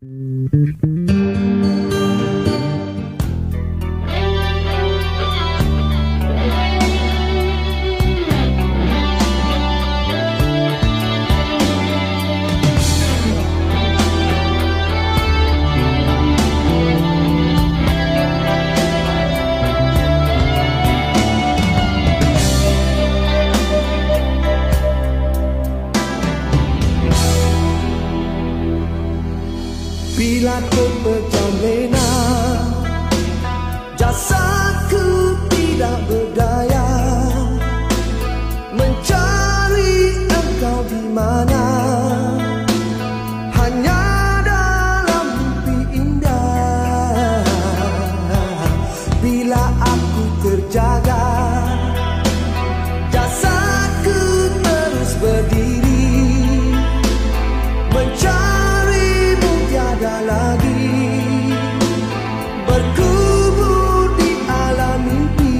Bila ku pejam lena, jasadku tidak berdaya mencari engkau di mana, hanya dalam mimpi indah. Bila aku terjaga, jasadku terus berdiri mencarimu tiada lagi, berkubur di alam mimpi.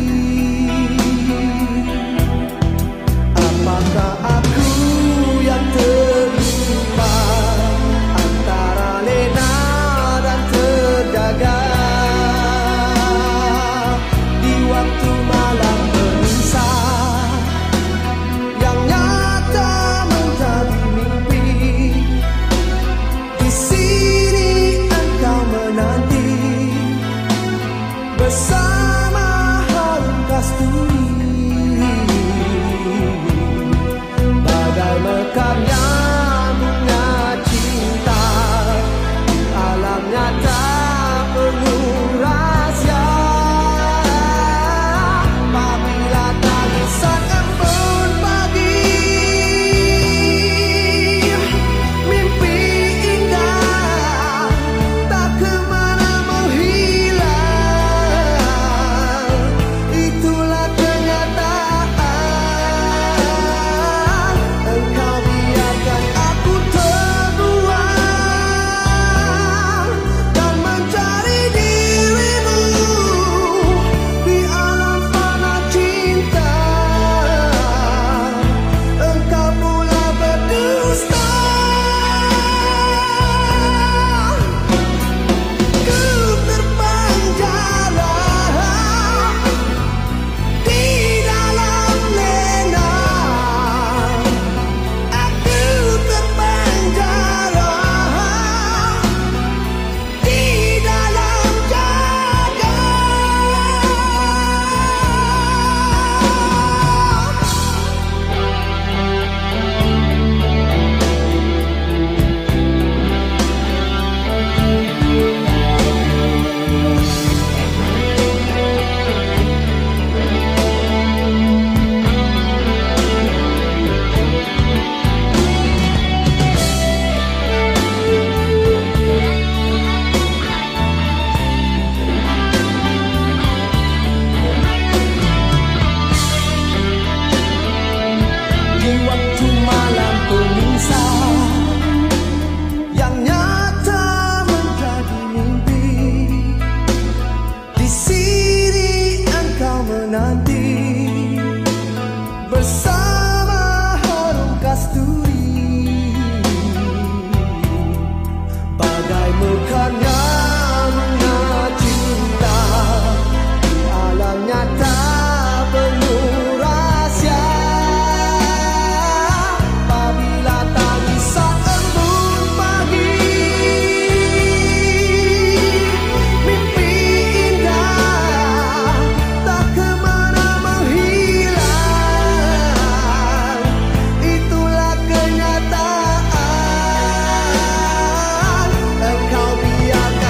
Apakah aku yang terlupa antara lena dan terjaga di waktu malam menyesal yang nyata menjadi mimpi? Di sini engkau menanti bersama harum kasturi, bagai mekarnya bunga cinta di alam nyata penuh rahsia. Apabila tangisan embun pagi, mimpi indah tak kemana menghilang, itulah kenyataan. Engkau biarkan aku terbuang dan mencari dirimu di alam fana cinta. Engkau pula berdusta. Ku terpenjara di dalam lena, aku terpenjara di dalam jaga. Di waktu malam pemisah yang nyata menjadi mimpi, di sini engkau menanti bersama harum kasturi, bagai mekarnya bunga cinta di alam nyata penuh rahsia. Apabila tangisan embun pagi, mimpi indah tak kemana menghilang, itulah kenyataan. Engkau biarkan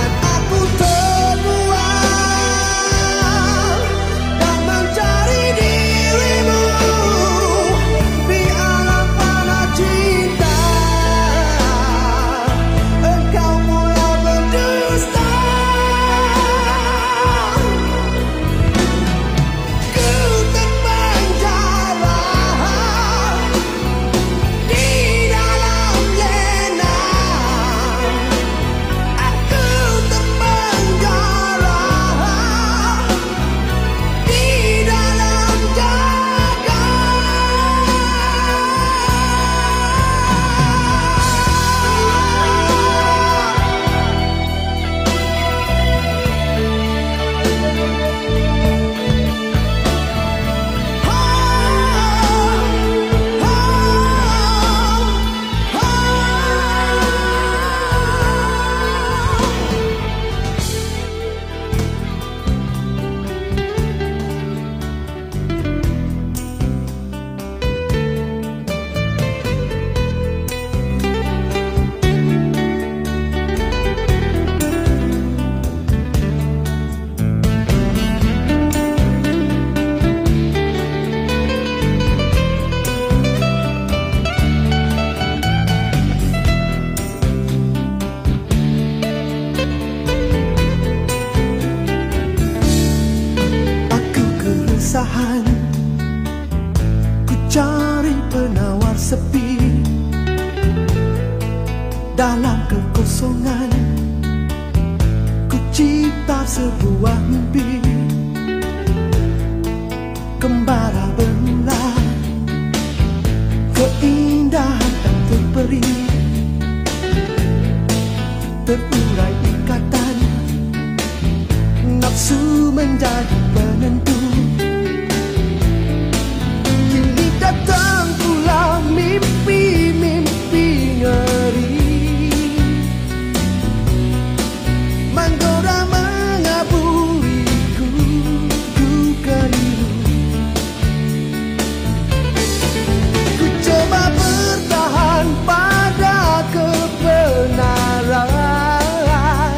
sepi, dalam kekosongan ku cipta sebuah mimpi. Kembara berulang, keindahan tak terperi, terurai ikatan, nafsu menjadi penentu. Kini datang pula mimpi-mimpi ngeri, menggoda mengaburiku, ku keliru. Ku coba bertahan pada kebenaran,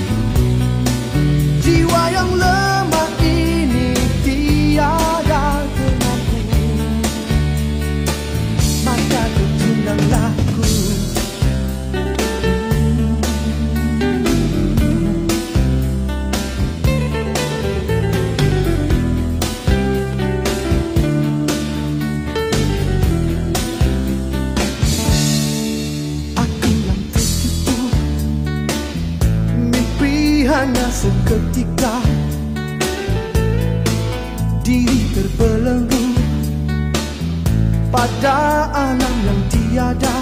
jiwa yang lemah ini tiada pengaku, maka tercundanglah ku. Aku yang tertipu, mimpi hanya seketika, diri terbelenggu pada alam yang tiada.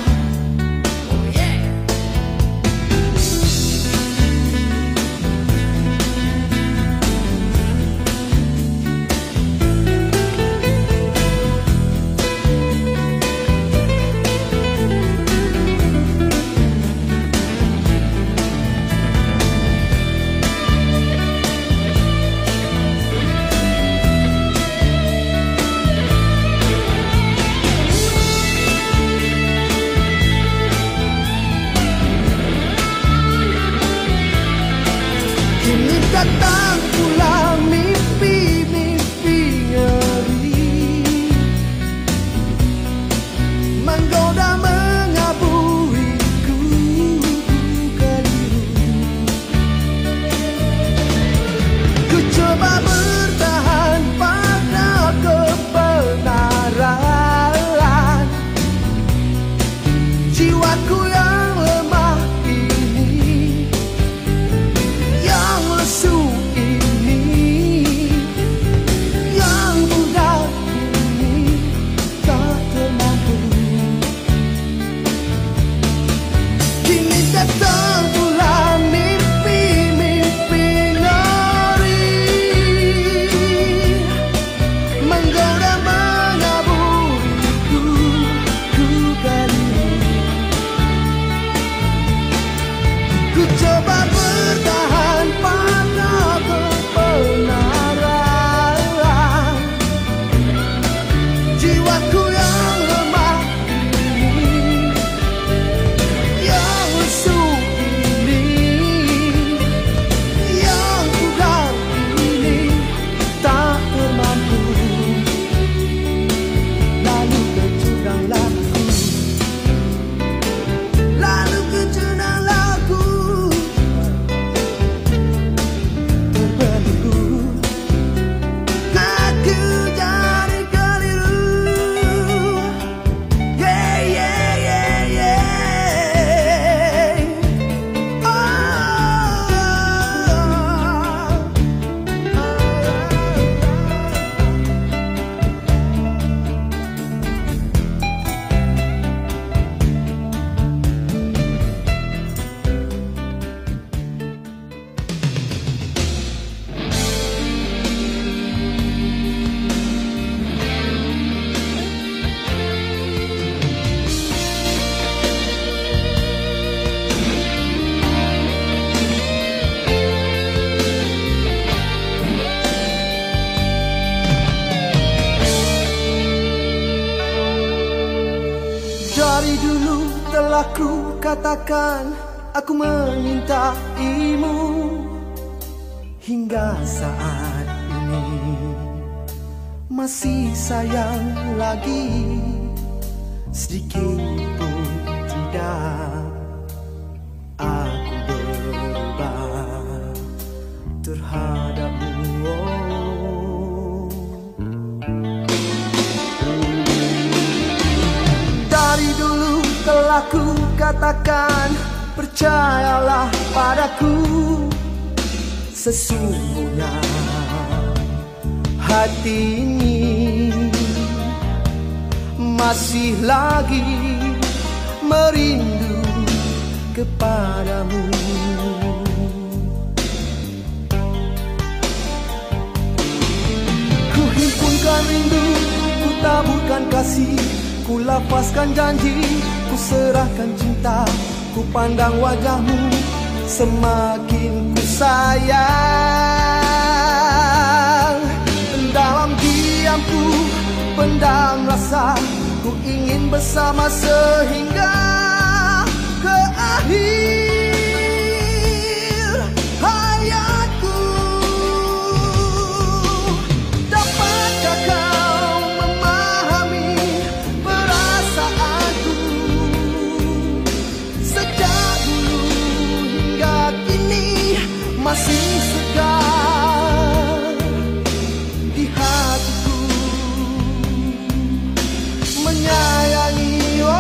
Kini datang pula mimpi-mimpi ngeri, menggoda mengaburiku, keliru. Ku coba bertahan pada kebenaran, jiwaku yang lemah ini, yang lesu ini, yang mudah ini, tak termampu. Kini datang pula mimpi-mimpi ngeri, menggoda mengaburiku, ku keliru. Ku coba bertahan pada kebenaran, jiwaku yang lemah ini, yang lesu ini, yang pudar ini, tak termampu. Lalu kecuranglah ku, lalu kecuranglah ku, terbelenggu, aku jadi keliru. Yeah, yeah, yeah, yeah. Dari dulu telah ku katakan aku menyintaimu, hingga saat ini masih sayang lagi, sedikit pun tidak aku berubah terhadapmu. aku katakan, percayalah padaku, sesungguhnya hati ini masih lagi merindu kepadamu. Ku himpunkan rindu, ku taburkan kasih, ku lapaskan janji, ku serahkan cinta, ku pandang wajahmu, semakin ku sayang. Dalam diamku pendam rasa, ku ingin bersama sehingga ke akhir hayatku. Dapatkah kau memahami perasaanku? Sejak dulu hingga kini masih segar di hatiku, menyayangi.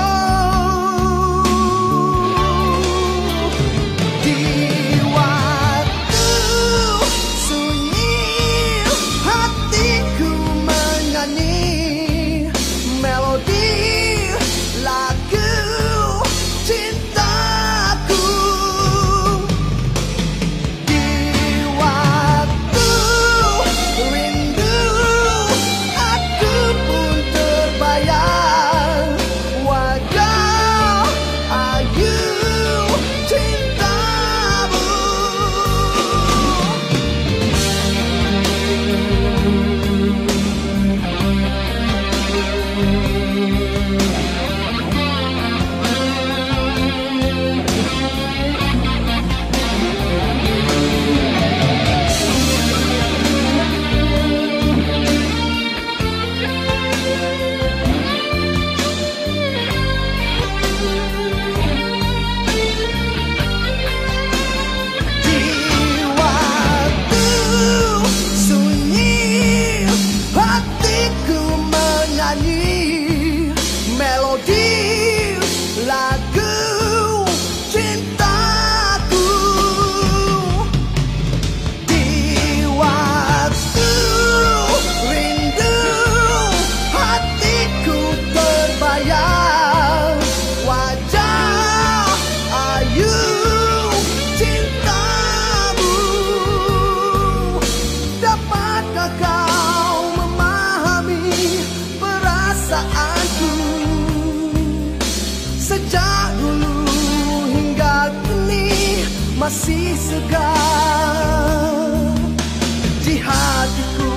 Sejak dulu hingga kini masih segar di hatiku,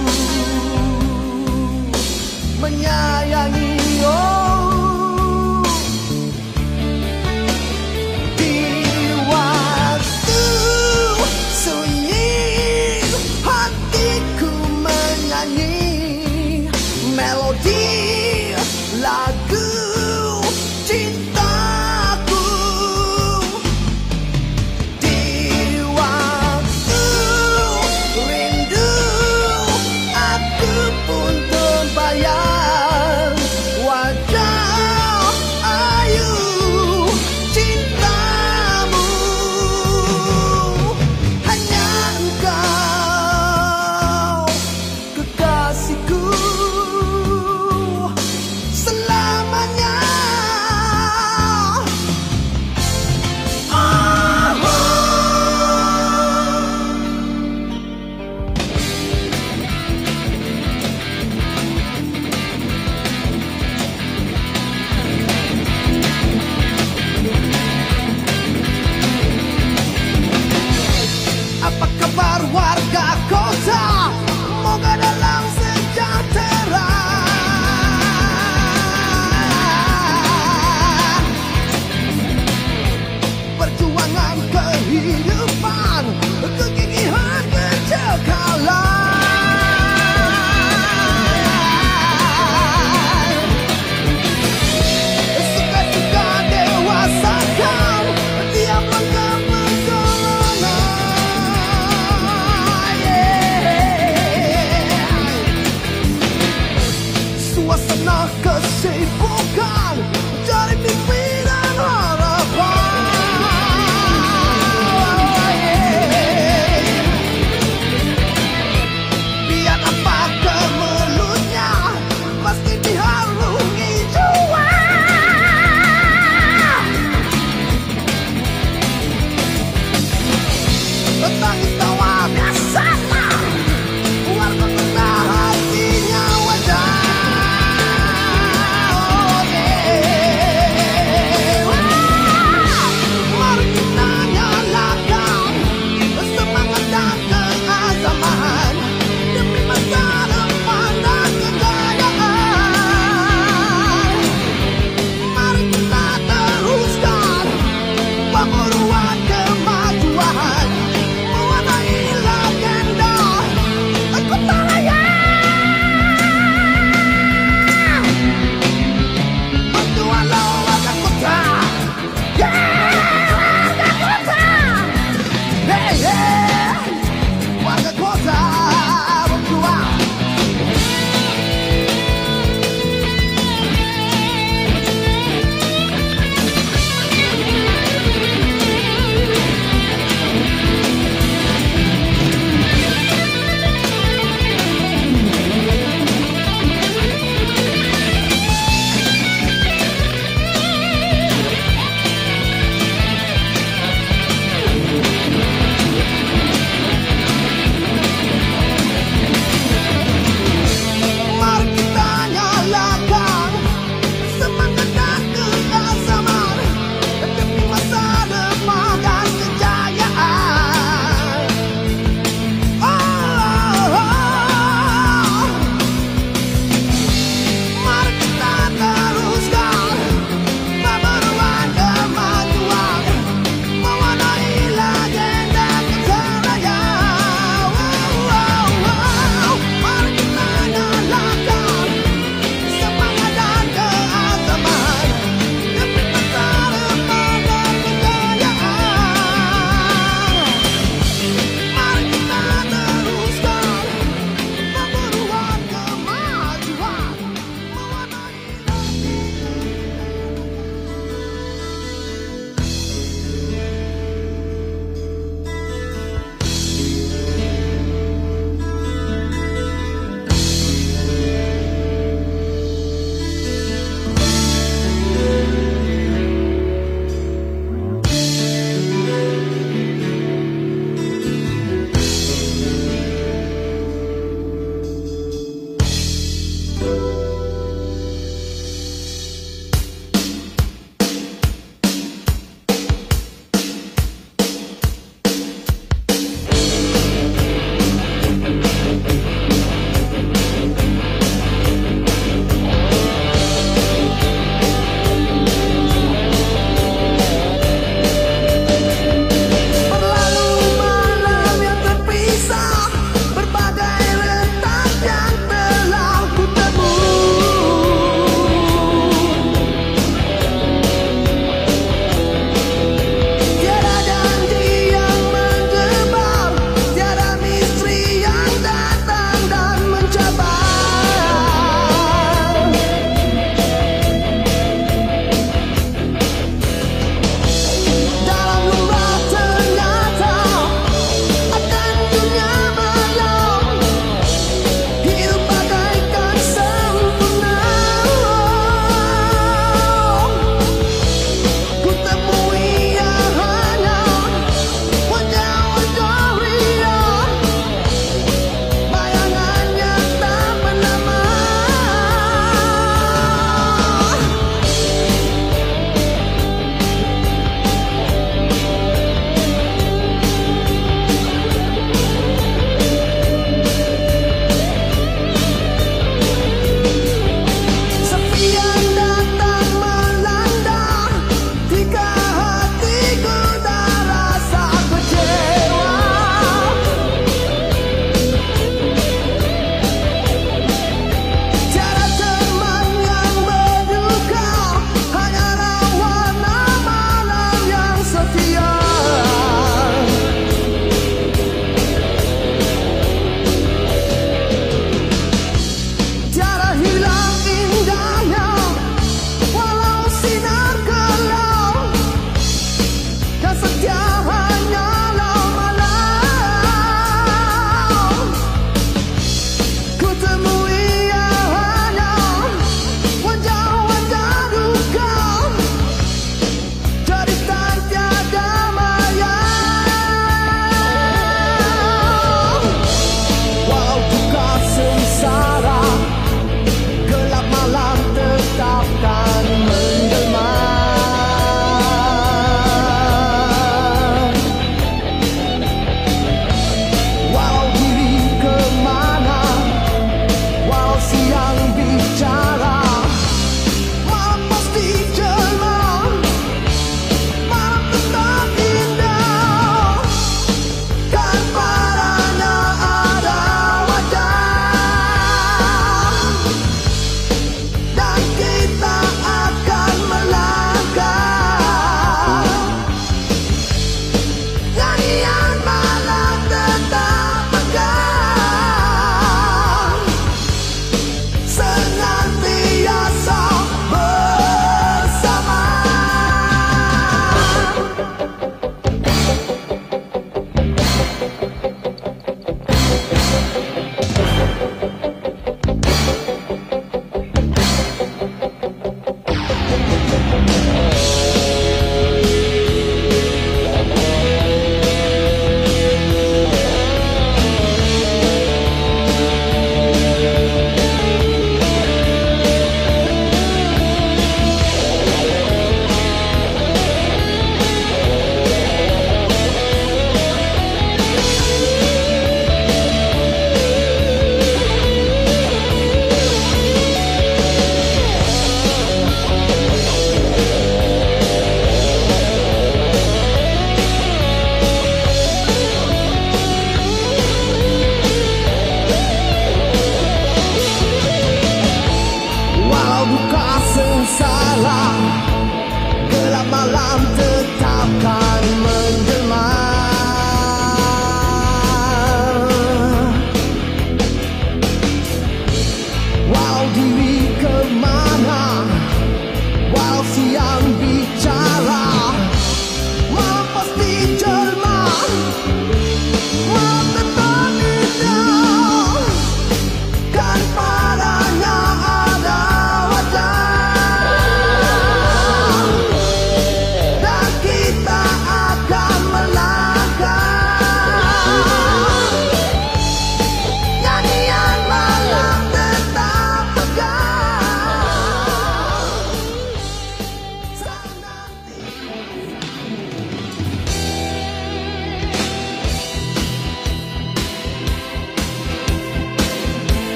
menyayangi. Di waktu sunyi hatiku menyanyi melodi lagu cintaku. Di waktu warga kota berjuang.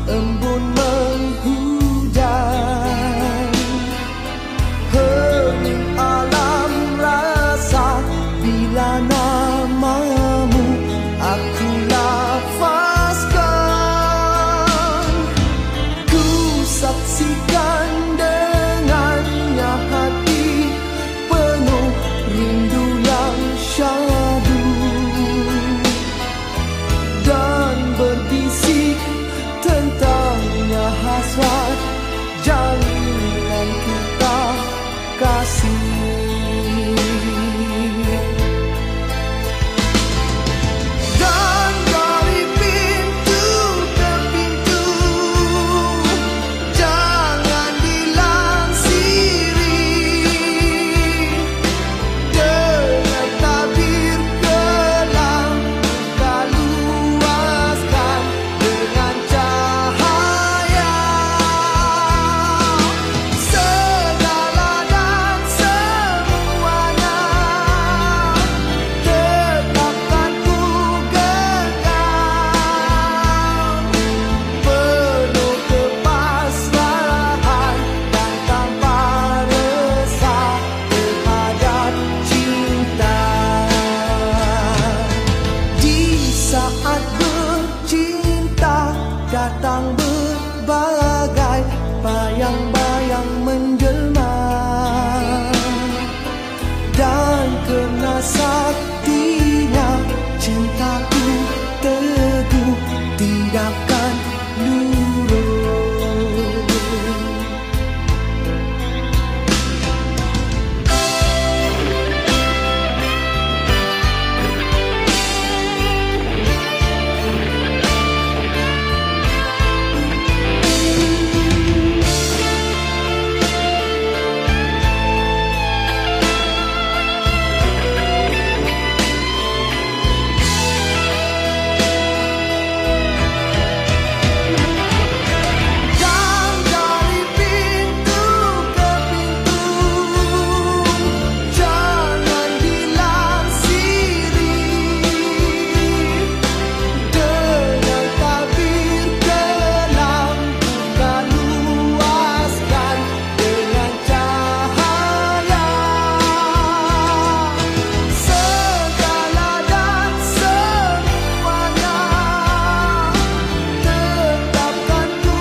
embun menghujan. Hening alam rasa bila namamu aku lafazkan. Ku saksikan dengannya hati penuh rindu yang syahdu, dan berbisik tentangnya hasrat jalinan kita kasih. Dan dari pintu ke pintu jangan dilansiri dengan tabir kelam, kita luaskan dengan cahaya. Segala dan semuanya tetapkan ku genggam, penuh kepasrahan dan tanpa resah terhadap cinta. Di saat bercinta datang berbagai bayang-bayang menjelma, dan kerana saktinya cintaku teguh tidakkan lurus. Dan dari pintu ke pintu jangan dilansiri dengan tabir kelam, kita luaskan dengan cahaya. Segala dan semuanya tetapkan ku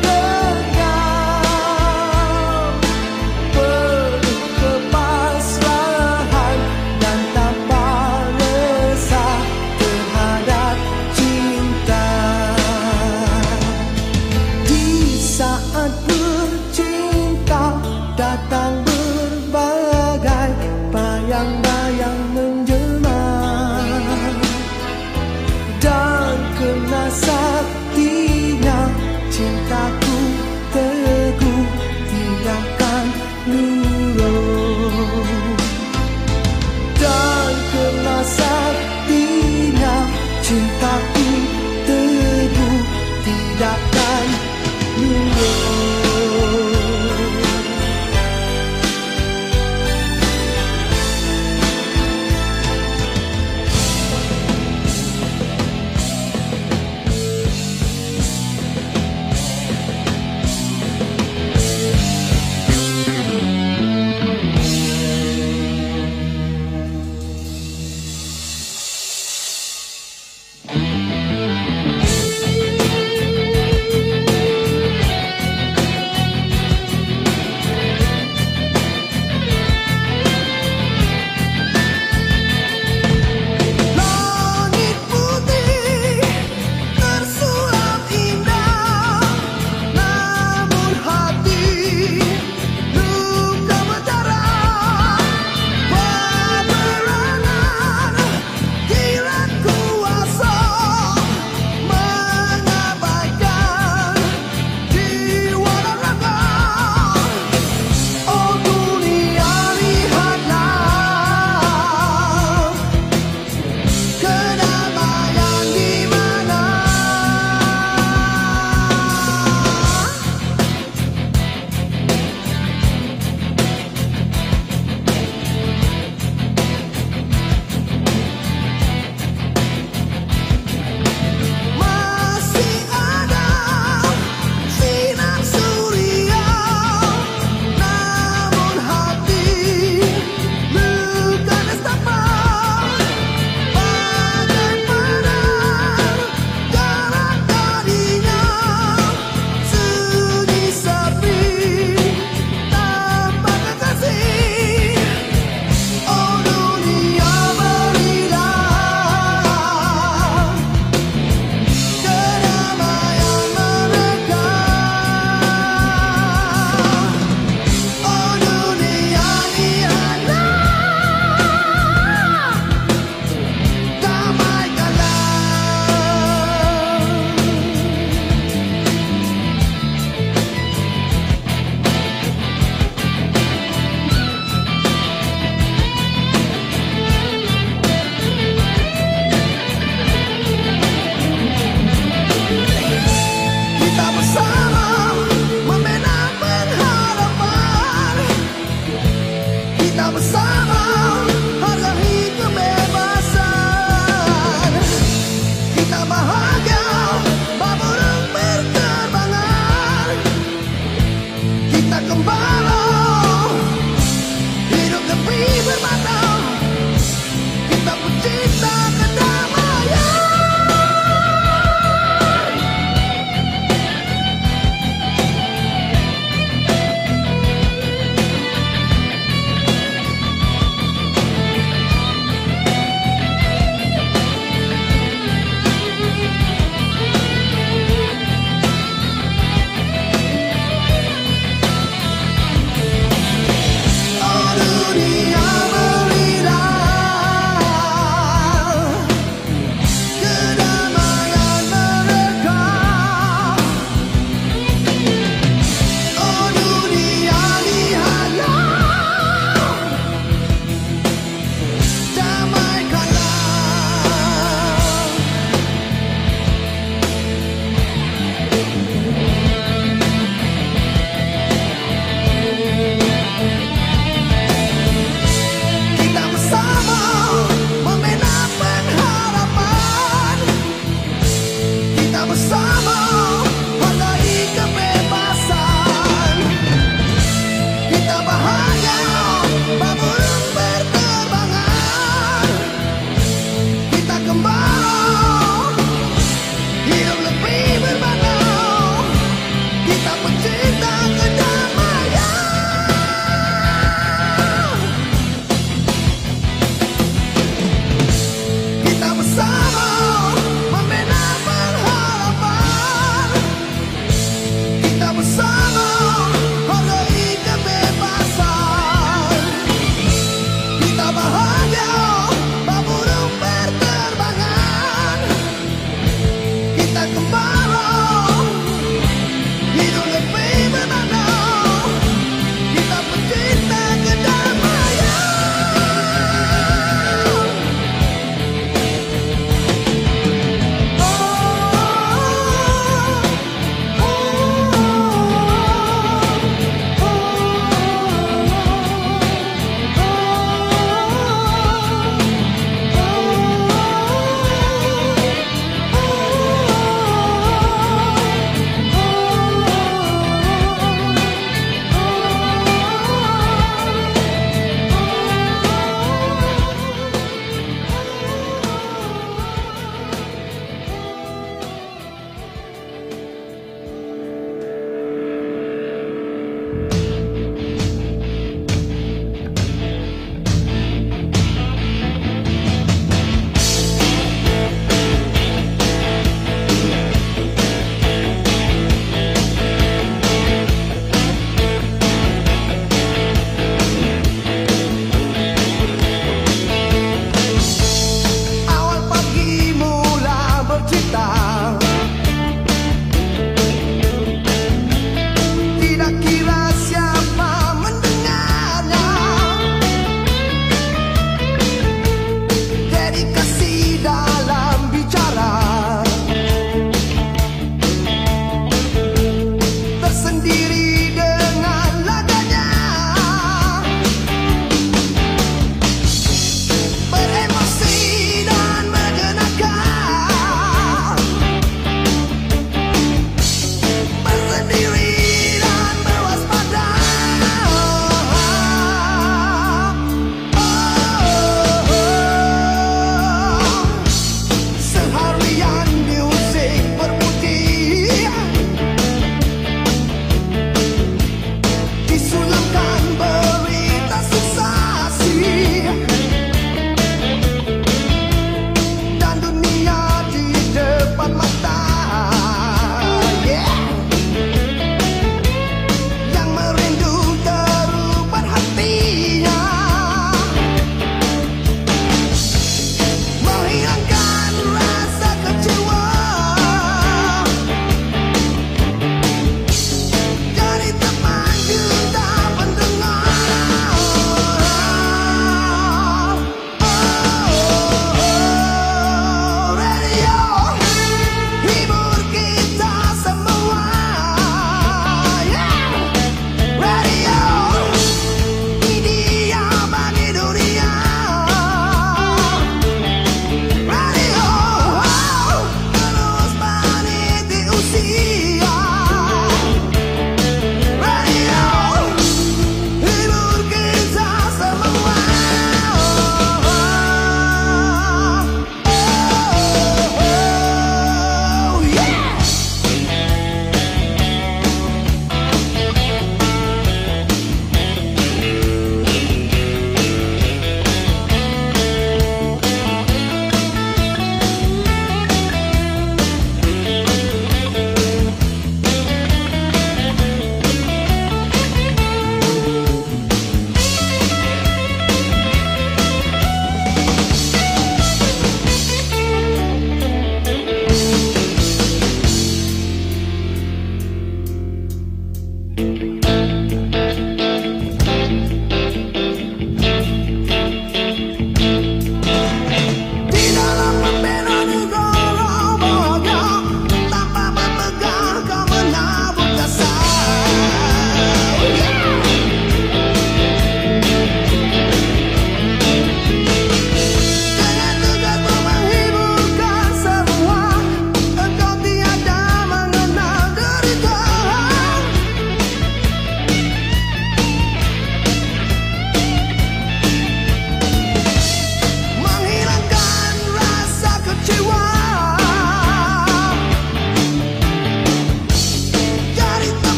genggam, penuh kepasrahan dan tanpa resah terhadap cinta. Di saat bercinta datang berbagai bayang-bayang menjelma, dan kerana saktinya cintaku teguh tidakkan lurus. Dan kerana saktinya cintaku teguh tidakkan lurus.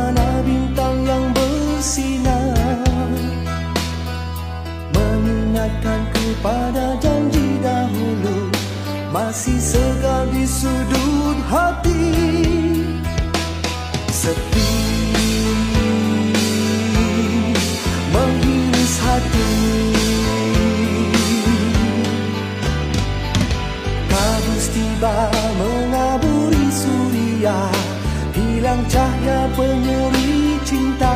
mana bintang yang bersinar mengingatkanku pada janji dahulu, masih segar di sudut hati. Sepi menghiris hati, kabus tiba mengaburi suria, hilang cahaya penyeri cinta.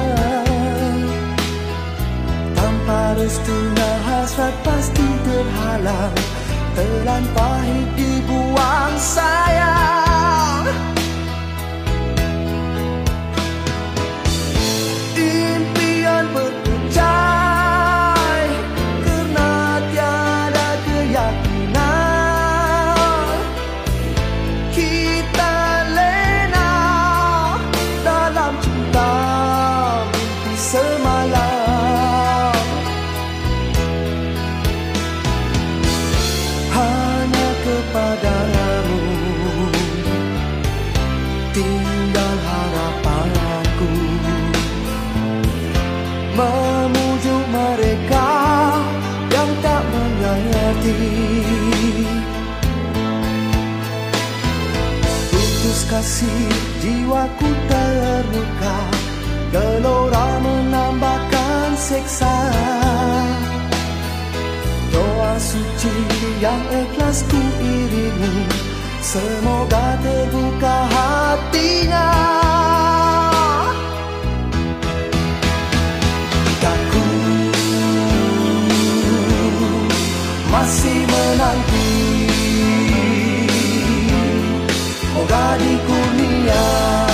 Tanpa restunya hasrat pasti terhalang, telan pahit dibuang sayang. Impian berpecah kerana tiada keyakinan. Kita lena dalam cinta mimpi semalam. Hanya kepadamu tinggal harapanku, memujuk mereka yang tak mengerti. Putus kasih jiwaku terluka, gelora menambahkan seksa. Doa suci yang ikhlas ku iringi, semoga terbuka hatinya. Aku masih menanti, moga di kurnia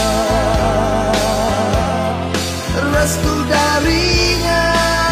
restu darinya.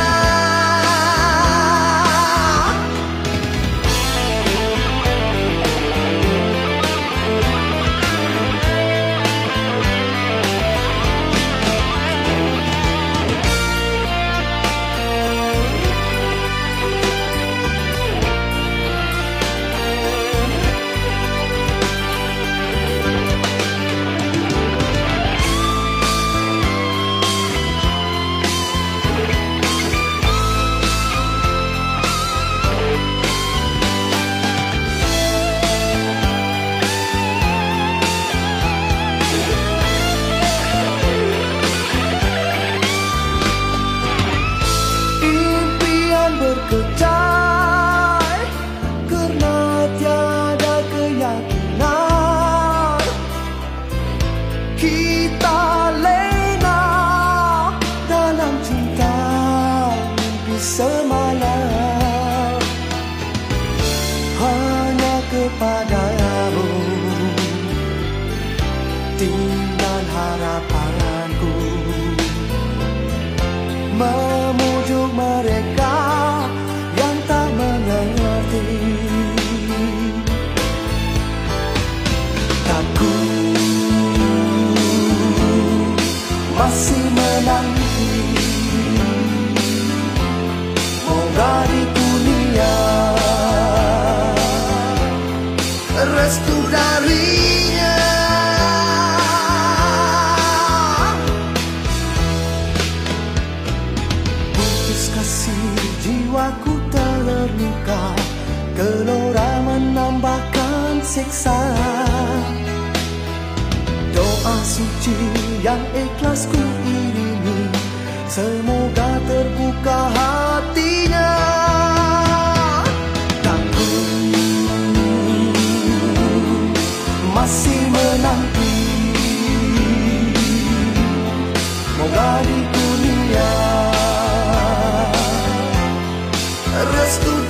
Berkecai kerana tiada keyakinan. Kita lena dalam cinta mimpi semalam. Hanya kepadamu tinggal harapanku, memujuk mereka yang tak mengerti. Aku masih menanti, moga di dunia restu darinya. Putus kasih jiwaku terluka, gelora menambahkan seksa. Doa suci yang ikhlas ku iringi, semoga terbuka hatinya. Aku masih menanti, moga di dunia restu